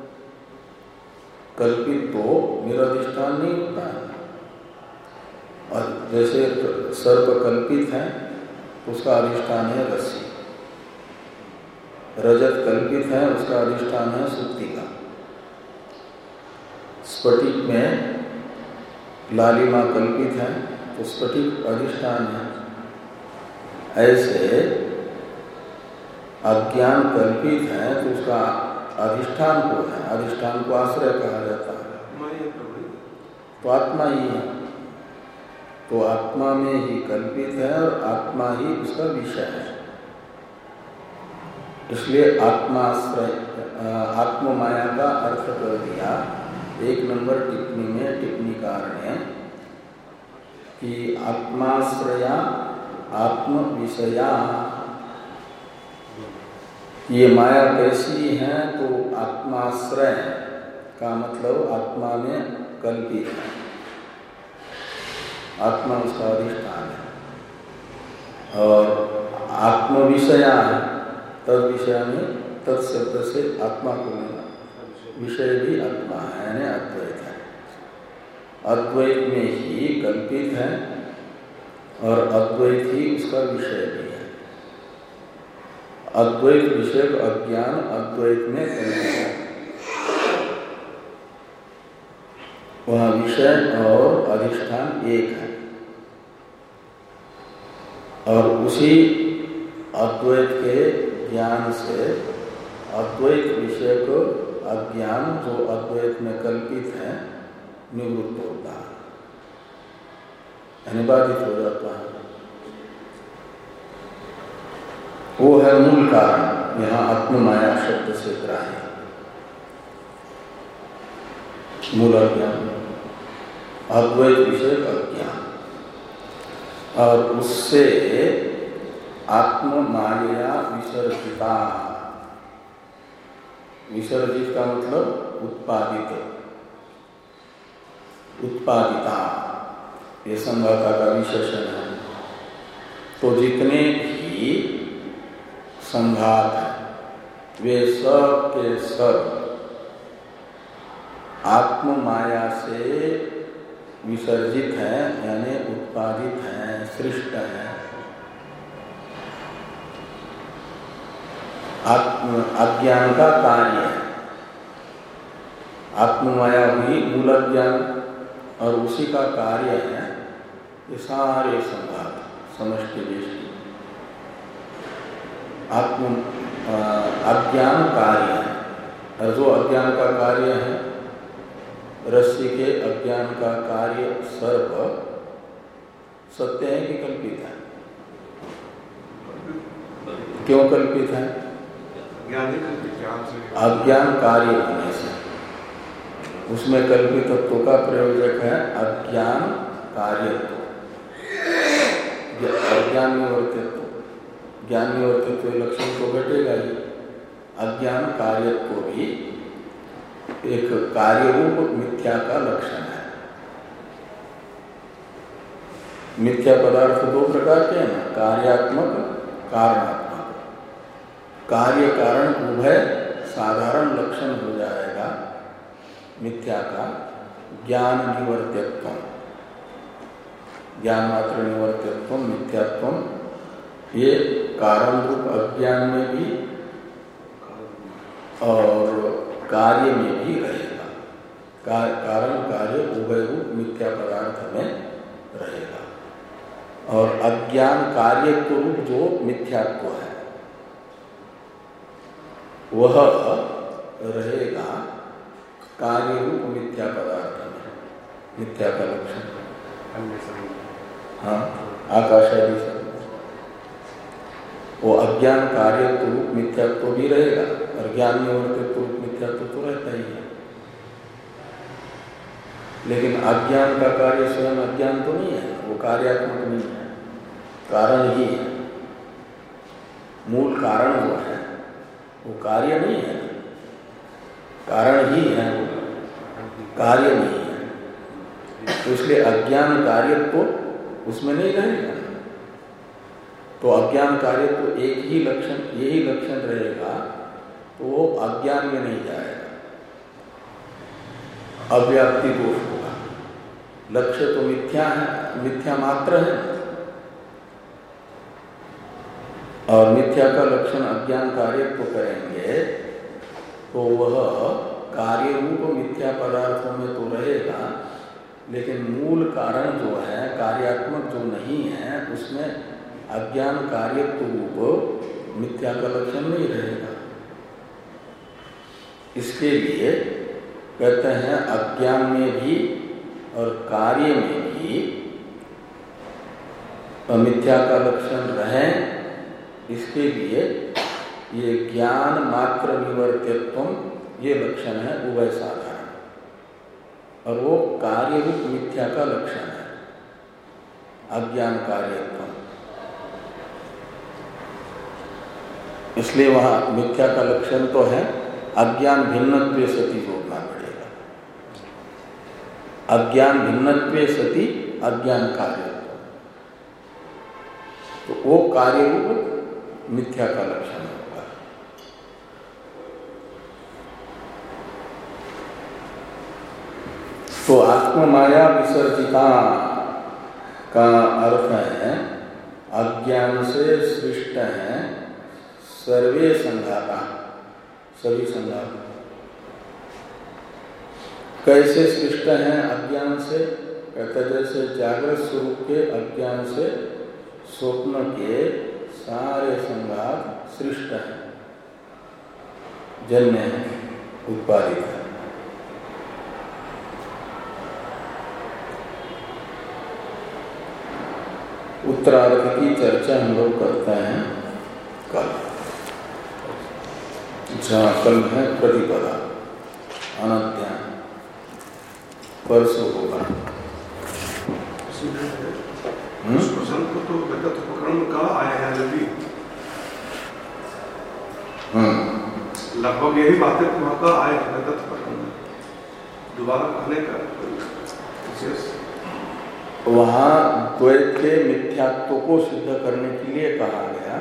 कल्पित तो निरधिष्ठान नहीं होता है। और जैसे सर्प कल्पित है उसका अधिष्ठान है रस्सी, रजत कल्पित है उसका अधिष्ठान है सुक्तिका, स्फटिक में लालिमा कल्पित है तो स्फटिक अधिष्ठान है। ऐसे अज्ञान कल्पित है तो उसका अधिष्ठान को है, अधिष्ठान को आश्रय कहा जाता है। तो आत्मा ही है, तो आत्मा में ही कल्पित है और आत्मा ही उसका विषय है। इसलिए आत्माश्रय आत्म माया का अर्थ कर दिया एक नंबर टिप्पणी में टिप्पणीकार ने कि आत्माश्रया आत्म विषया। ये माया कैसी है? तो आत्माश्रय का मतलब आत्मा में कल्पित है, आत्मा उसका अधिष्ठान है। और आत्म विषया है, तद विषय में तत्शब्द से आत्मा को लेना, विषय भी आत्मा है यानी अद्वैत है। अद्वैत में ही कल्पित है और अद्वैत ही उसका विषय भी है। अद्वैत विषय अज्ञान अद्वैत में कल्पित है, वह विषय और अधिष्ठान एक है। और उसी अद्वैत के ज्ञान से अद्वैत विषय को अज्ञान जो अद्वैत में कल्पित है निवृत्त होता है, यानी बाधित हो जाता है। वो है मूल कारण, यहाँ आत्म माया शब्द से ग्राह्य मूल अज्ञान, अद्वैत विषय अज्ञान। और उससे आत्म माया विसर्जिता, विसर्जित का मतलब उत्पादित, उत्पादिता, ये संघाता का विशेषण है। तो जितने भी संघात हैं वे सब के सब आत्म माया से विसर्जित है यानी उत्पादित है, सृष्ट है। आत्म अज्ञान का कार्य है, आत्म माया हुई मूल अज्ञान और उसी का कार्य है ये सारे संघात समष्टि दृष्टि। आत्म अज्ञान कार्य है, और जो अज्ञान का कार्य है रस्सी के अज्ञान का कार्य सर्प सत्य है कि कल्पित है? क्यों कल्पित है? अज्ञान कार्य होने से, उसमें कल्पितत्व का प्रयोजक है अज्ञान कार्यत्व, अज्ञान निवर्तित्व। ज्ञान निवर्तित्व लक्षण तो घटेगा ही, अज्ञान कार्यत्व भी एक कार्य रूप मिथ्या का लक्षण है। मिथ्या पदार्थ दो प्रकार के हैं ना, कार्यात्मक कारणात्मक। कार्य कारण उभय साधारण लक्षण हो जाएगा मिथ्या का ज्ञान निवर्त्यत्व, ज्ञान मात्र निवर्त्यत्व मिथ्यात्व। ये कारण रूप अज्ञान में भी और कार्य में भी रहेगा, कारण कार्य उभय रूप मिथ्या पदार्थ में रहेगा। और अज्ञान कार्यत्व रूप जो मिथ्यात्व है वह रहेगा कार्य रूप मिथ्या पदार्थ में, मिथ्या का लक्षण। हाँ, आकाशादि शब्द वो अज्ञान कार्यत्व रूप मिथ्यात्व भी रहेगा और ज्ञान निवर्तित्व रूप मिथ्यात्व तो रहता ही है। लेकिन अज्ञान का कार्य स्वयं अज्ञान तो नहीं है, वो कार्यात्मक नहीं है, कारण ही है। मूल कारण जो है वो कार्य नहीं है, कारण ही है, वो कार्य नहीं है। तो इसलिए अज्ञान कार्य तो उसमें नहीं रहेगा। तो अज्ञान कार्य तो एक ही लक्षण, यही लक्षण रहेगा, तो वो अज्ञान में नहीं जाएगा, अव्याप्ति दोष होगा। लक्ष्य तो मिथ्या है, मिथ्या मात्र है, और मिथ्या का लक्षण अज्ञान कार्य तो करेंगे तो वह कार्य रूप मिथ्या पदार्थों में तो रहेगा, लेकिन मूल कारण जो है कार्यात्मक जो नहीं है उसमें अज्ञान कार्यत्व रूप मिथ्या का लक्षण नहीं रहेगा। इसके लिए कहते हैं अज्ञान में भी और कार्य में भी मिथ्या का लक्षण रहे, इसके लिए ये ज्ञान मात्र निवर्त्यत्व ये लक्षण है उभय साधारण, और वो कार्य रूप मिथ्या का लक्षण है अज्ञान कार्यत्व। इसलिए वहां मिथ्या का लक्षण तो है, अज्ञान भिन्नत्वे सति जोड़ना पड़ेगा। अज्ञान भिन्नत्वे सति अज्ञान कार्य, तो वो कार्य रूप मिथ्या का लक्षण होगा। तो आत्ममाया विसर्जिता का अर्थ है अज्ञान से सृष्ट है सर्वे संघाता, सभी संघात। कैसे सृष्ट हैं अज्ञान से? कहते जैसे जागृत स्वरूप के अज्ञान से स्वप्न के सारे संघात सृष्ट हैं, जन्य हैं, उत्पादित है। उत्तरार्ध की चर्चा हम लोग करते हैं कल, जहाँ कल है प्रतिपदा अनध्यान, परसों होगा। तो विगत उपकरण का आया है अभी लगभग यही बातें वहाँ का आया है विगत उपकरण दोबारा कहने का विशेष वहाँ द्वैत के मिथ्यात्व को सिद्ध करने के लिए कहा गया,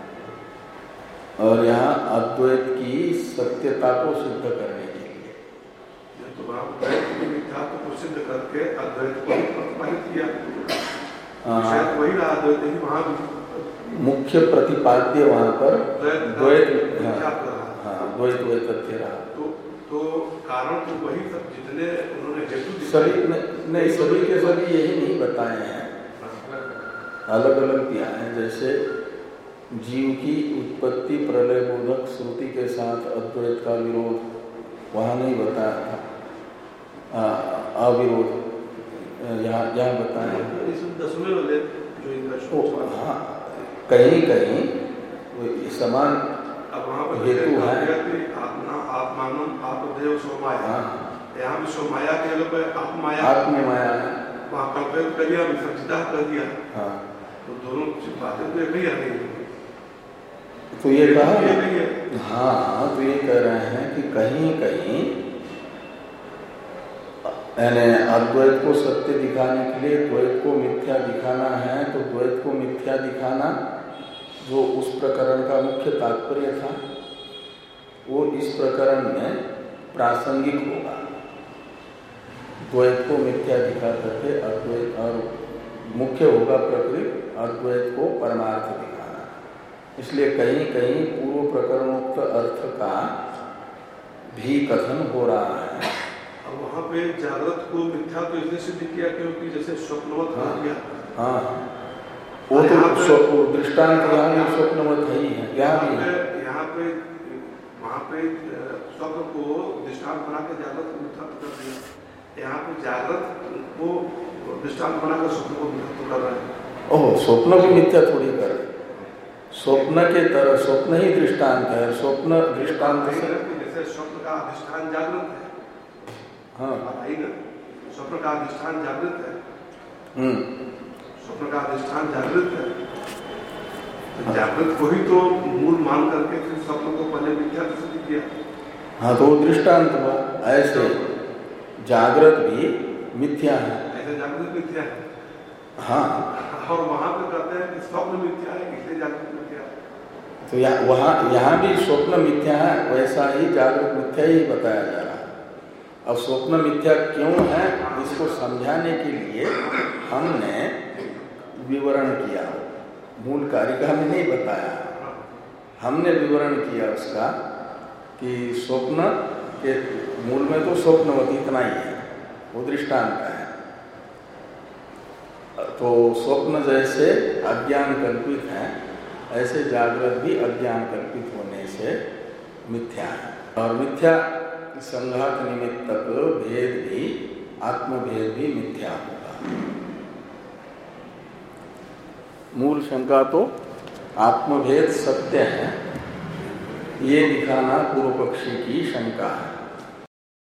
और यहाँ अद्वैत की सत्यता को सिद्ध करने के लिए। तो द्वैत की मिथ्यात्व को सिद्ध करके अद्वैत को प्रतिपादित किया, शायद वही रहा अद्वैत ही वहाँ मुख्य प्रतिपाद्य वहाँ पर द्वैत, हाँ द्वैत द्वैत तथ्य रहा। तो तो कारण तो वही सब जितने उन्होंने हेतु सभी नहीं, सभी के सभी यही नहीं बताए हैं, अलग अलग दिया है। जैसे जीव की उत्पत्ति प्रलय बोधक श्रुति के साथ अद्वैत का विरोध वहाँ नहीं बताया था, अविरोध यहाँ यहाँ बताया। दसवें वाले जो हाँ कहीं कहीं समान अब वहाँ पर हेतु है। आत्मा आत्मानम आत्मदेव सोमाया, यहाँ भी सोमाया के लोग आत्माया आत्ममाया है, वहाँ कल्पित कर दिया, विसर्जिता कर दिया। हाँ तो दोनों बातें तो एक ही आ रही। तो ये कहा, हाँ तो ये कह रहे हैं कि कहीं कहीं यानी अद्वैत को सत्य दिखाने के लिए द्वैत को मिथ्या दिखाना है, तो द्वैत को मिथ्या दिखाना जो उस प्रकरण का मुख्य तात्पर्य था वो इस प्रकरण में प्रासंगिक होगा। द्वैत को मिथ्या दिखा करके अद्वैत, और मुख्य होगा प्रकृति, अद्वैत को परमार्थ दिखाना। इसलिए कहीं कहीं पूर्व प्रकरणोक्त अर्थ का भी कथन हो रहा है। अब वहाँ पे जागृत को मिथ्या तो इसलिए सिद्ध किया क्योंकि जैसे स्वप्नवत हाँ, किया। हाँ वो तो दृष्टांत यहाँ भी स्वप्नवत ही है, यहाँ भी यहाँ पे वहाँ पे स्वप्न को दृष्टांत बना के जागृत को मिथ्या कर दिया। यहाँ पे जागृत को दृष्टांत बनाकर स्वप्न को मिथ्यात्व कर रहे हैं। ओह, स्वप्न को मिथ्या थोड़ी कर रहे, स्वप्न के तरह स्वप्न ही दृष्टांत है। स्वप्न दृष्टांत से जैसे स्वप्न का अधिष्ठान जागृत है। हाँ, स्वप्न का अधिष्ठान जागृत है। हम्म स्वप्न का अधिष्ठान जागृत है, तो जागृत को ही तो मूल मान करके फिर स्वप्न को पहले मिथ्या सिद्ध किया। हाँ, तो वो दृष्टांत हुआ। ऐसे जागृत भी मिथ्या है। ऐसे जागृत मिथ्या है। हाँ, और वहां पे कहते हैं कि स्वप्न मिथ्या है, इसलिए जागृत मिथ्या है। तो यहाँ वहाँ यहाँ भी स्वप्न मिथ्या है, वैसा ही जागृत मिथ्या ही बताया जा रहा है। अब स्वप्न मिथ्या क्यों है, इसको समझाने के लिए हमने विवरण किया। मूल कारिका में नहीं बताया, हमने विवरण किया उसका कि स्वप्न के मूल में तो स्वप्नवती इतना ही है, वो दृष्टांत है। तो स्वप्न जैसे अज्ञान कल्पित है, ऐसे जागृत भी अज्ञान कल्पित होने से मिथ्या है। और मिथ्या संघात निमित्तक भेद भी, आत्मभेद भी मिथ्या होगा। मूल शंका तो आत्मभेद सत्य है, ये दिखाना पूर्व पक्षी की शंका है।